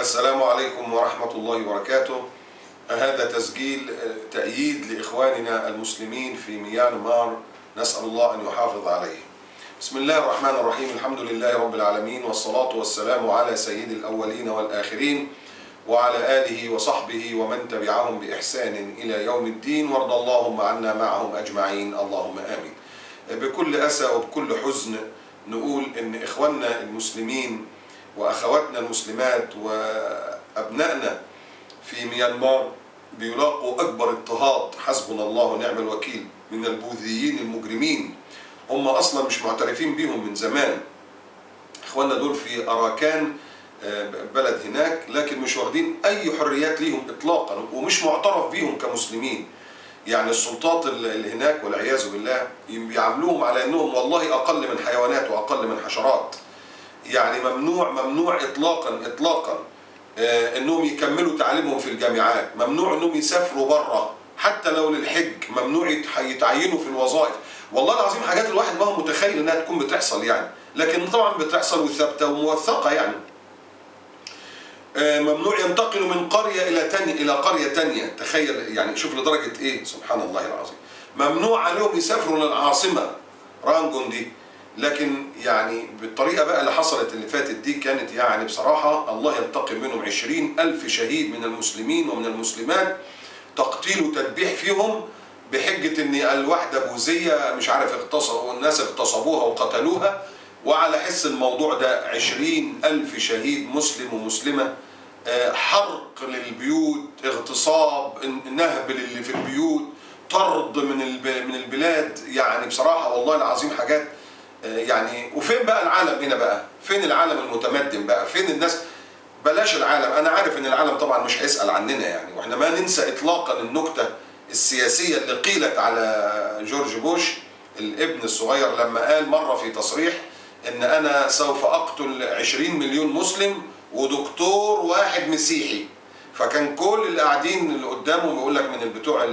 السلام عليكم ورحمة الله وبركاته. هذا تسجيل تأييد لإخواننا المسلمين في ميانمار، نسأل الله أن يحافظ عليه. بسم الله الرحمن الرحيم، الحمد لله رب العالمين، والصلاة والسلام على سيد الأولين والآخرين وعلى آله وصحبه ومن تبعهم بإحسان إلى يوم الدين، وارض اللهم عنا معهم أجمعين، اللهم آمين. بكل أسى وبكل حزن نقول إن إخواننا المسلمين وأخواتنا المسلمات وأبنائنا في ميانمار بيلاقوا أكبر اضطهاد، حسبنا الله ونعم الوكيل، من البوذيين المجرمين. هم أصلا مش معترفين بيهم من زمان. إخواننا دول في أراكان، بلد هناك، لكن مش واخدين أي حريات ليهم إطلاقا، ومش معترف بيهم كمسلمين. يعني السلطات اللي هناك والعياذ بالله بيعاملوهم على أنهم والله أقل من حيوانات وأقل من حشرات. يعني ممنوع إطلاقا أنهم يكملوا تعليمهم في الجامعات، ممنوع أنهم يسافروا بره حتى لو للحج، ممنوع يتعينوا في الوظائف. والله العظيم حاجات الواحد ما هو متخيل أنها تكون بتحصل يعني، لكن طبعا بتحصل وثابتة وموثقة يعني. ممنوع ينتقلوا من قرية إلى قرية تانية، تخيل يعني، شوف لدرجة إيه، سبحان الله العظيم. ممنوع عليهم يسافروا للعاصمة رانجون دي. لكن يعني بالطريقة بقى اللي حصلت اللي فاتت دي كانت يعني بصراحة الله ينتقم منهم. 20,000 شهيد من المسلمين ومن المسلمات، تقتيل وتذبيح فيهم بحجة ان الواحدة بوذية مش عارف اغتصبوا والناس اغتصبوها وقتلوها، وعلى حس الموضوع ده 20,000 شهيد مسلم ومسلمة، حرق للبيوت، اغتصاب، نهب اللي في البيوت، طرد من البلاد. يعني بصراحة والله العظيم حاجات يعني. وفين بقى العالم هنا بقى؟ فين العالم المتمدن بقى؟ فين الناس؟ بلاش العالم، انا عارف ان العالم طبعا مش هيسأل عننا يعني، واحنا ما ننسى اطلاقا النكتة السياسية اللي قيلت على جورج بوش الابن الصغير لما قال مرة في تصريح ان انا سوف اقتل 20 مليون مسلم ودكتور واحد مسيحي. فكان كل اللي قاعدين اللي قدامه بيقول لك من بتوع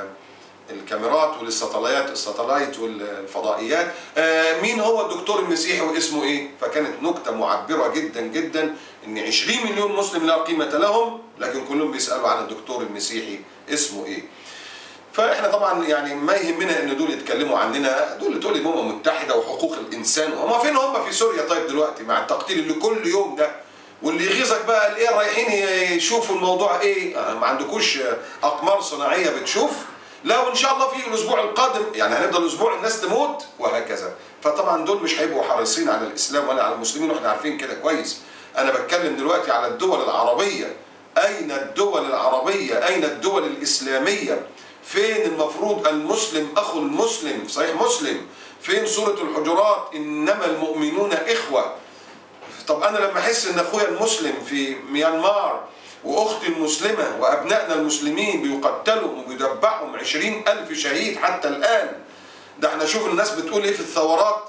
الكاميرات والستلايت والفضائيات، مين هو الدكتور المسيحي واسمه ايه؟ فكانت نكتة معبرة جدا جدا ان 20 مليون مسلم لا قيمة لهم، لكن كلهم بيسألوا عن الدكتور المسيحي اسمه ايه. فاحنا طبعا يعني ما يهمنا ان دول يتكلموا عننا، دول تقول الامم المتحدة وحقوق الانسان، وهم فين هم في سوريا طيب دلوقتي مع التقتيل اللي كل يوم ده؟ واللي يغيظك بقى الايه، رايحين يشوفوا الموضوع ايه؟ ما عندكوش اقمار صناعية بتشوف؟ لا، وان شاء الله في الاسبوع القادم يعني هنفضل اسبوع الناس تموت وهكذا. فطبعا دول مش هيبقوا حريصين على الاسلام ولا على المسلمين، واحنا عارفين كده كويس. انا بتكلم دلوقتي على الدول العربية. اين الدول العربية؟ اين الدول الاسلامية؟ فين المفروض المسلم اخو المسلم؟ صحيح مسلم. فين سورة الحجرات انما المؤمنون اخوة؟ طب انا لما احس ان اخويا المسلم في ميانمار واختي المسلمة وابنائنا المسلمين بيقتلوا وبيدبحوا 20,000 شهيد حتى الان، ده احنا شوف الناس بتقول ايه في الثورات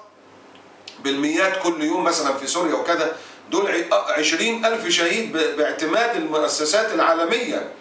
بالمئات كل يوم مثلا في سوريا وكذا، دول 20,000 شهيد باعتماد المؤسسات العالمية.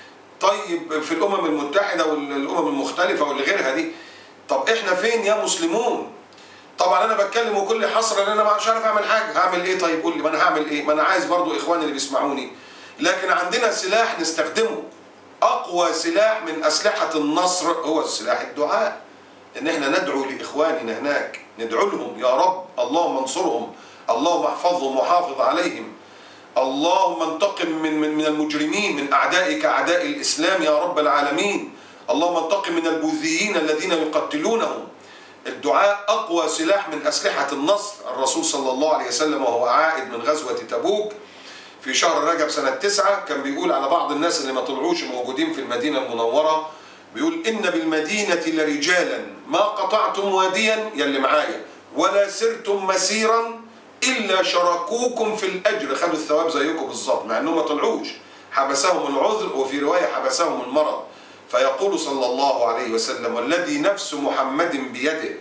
طيب في الامم المتحدة والامم المختلفة واللي غيرها دي، طب احنا فين يا مسلمون؟ طبعا انا بتكلم وكل حسرة ان انا مش عارف اعمل حاجة. هعمل ايه طيب؟ قول لي، ما انا هعمل ايه؟ ما انا عايز برضو اخواني اللي بيسمعوني، لكن عندنا سلاح نستخدمه. اقوى سلاح من اسلحة النصر هو سلاح الدعاء، ان احنا ندعو لاخواننا هناك، ندعو لهم يا رب اللهم انصرهم، اللهم احفظهم وحافظ عليهم، اللهم انتقم من المجرمين، من اعدائك اعداء الاسلام يا رب العالمين، اللهم انتقم من البوذيين الذين يقتلونهم. الدعاء اقوى سلاح من اسلحة النصر. الرسول صلى الله عليه وسلم وهو عائد من غزوة تبوك في شهر رجب سنة 9 كان بيقول على بعض الناس اللي ما طلعوش موجودين في المدينة المنورة، بيقول إن بالمدينة لرجالا ما قطعتم واديا، يلي معايا، ولا سرتم مسيرا إلا شاركوكم في الأجر، خدوا الثواب زيكم بالظبط، مع أنهم ما طلعوش، حبسهم العذر، وفي رواية حبسهم المرض. فيقول صلى الله عليه وسلم والذي نفس محمد بيده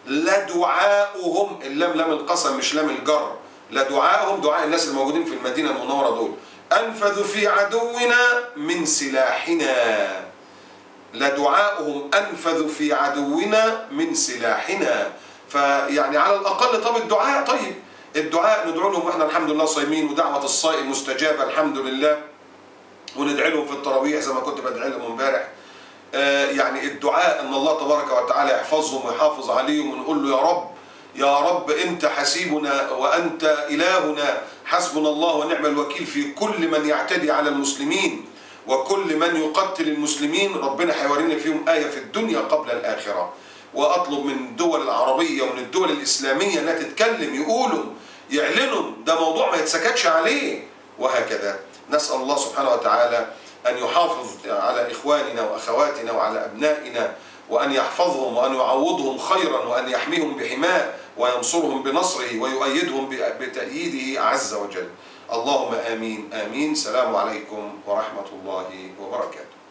لدعاؤهم، اللام لام القسم مش لام الجر، لدعاءهم، دعاء الناس الموجودين في المدينة المنورة دول، أنفذ في عدونا من سلاحنا. لدعاؤهم أنفذ في عدونا من سلاحنا. فيعني على الأقل طب الدعاء، طيب الدعاء ندعو لهم واحنا الحمد لله صايمين، ودعوة الصائم مستجابة الحمد لله، وندعي لهم في التراويح زي ما كنت بدعي لهم امبارح. يعني الدعاء ان الله تبارك وتعالى يحفظهم ويحافظ عليهم، ونقول له يا رب يا رب انت حسيبنا وانت الهنا، حسبنا الله ونعم الوكيل في كل من يعتدي على المسلمين وكل من يقتل المسلمين. ربنا هيورينا فيهم آية في الدنيا قبل الآخرة. وأطلب من الدول العربية ومن الدول الإسلامية أنها تتكلم، يقولوا يعلنوا، ده موضوع ما يتسكتش عليه. وهكذا نسأل الله سبحانه وتعالى أن يحافظ على إخواننا وأخواتنا وعلى أبنائنا، وأن يحفظهم وأن يعوضهم خيرا، وأن يحميهم بحماه وينصرهم بنصره ويؤيدهم بتأييده عز وجل. اللهم آمين آمين. السلام عليكم ورحمة الله وبركاته.